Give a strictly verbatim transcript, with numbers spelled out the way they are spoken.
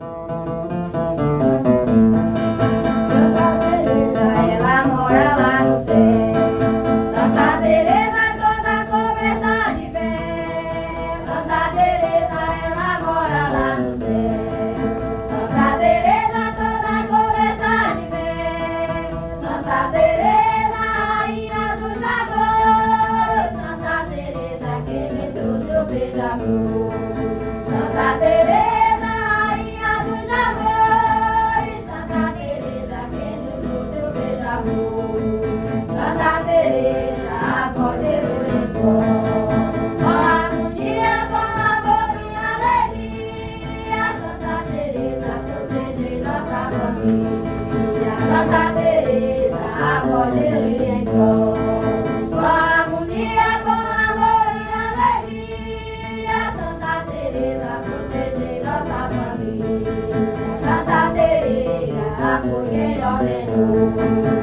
Santa Teresa, rainha dos amores, Santa Teresa, quem nos trouxe o beija-flor. Santa Teresa, acolheu em pó, com harmonia, com amor e alegria. Santa Teresa, protege nossa família. Santa Teresa, acolheu em pó, com harmonia, com amor e alegria. Santa Teresa, protege nossa família. Santa Teresa, foi quem ordenou.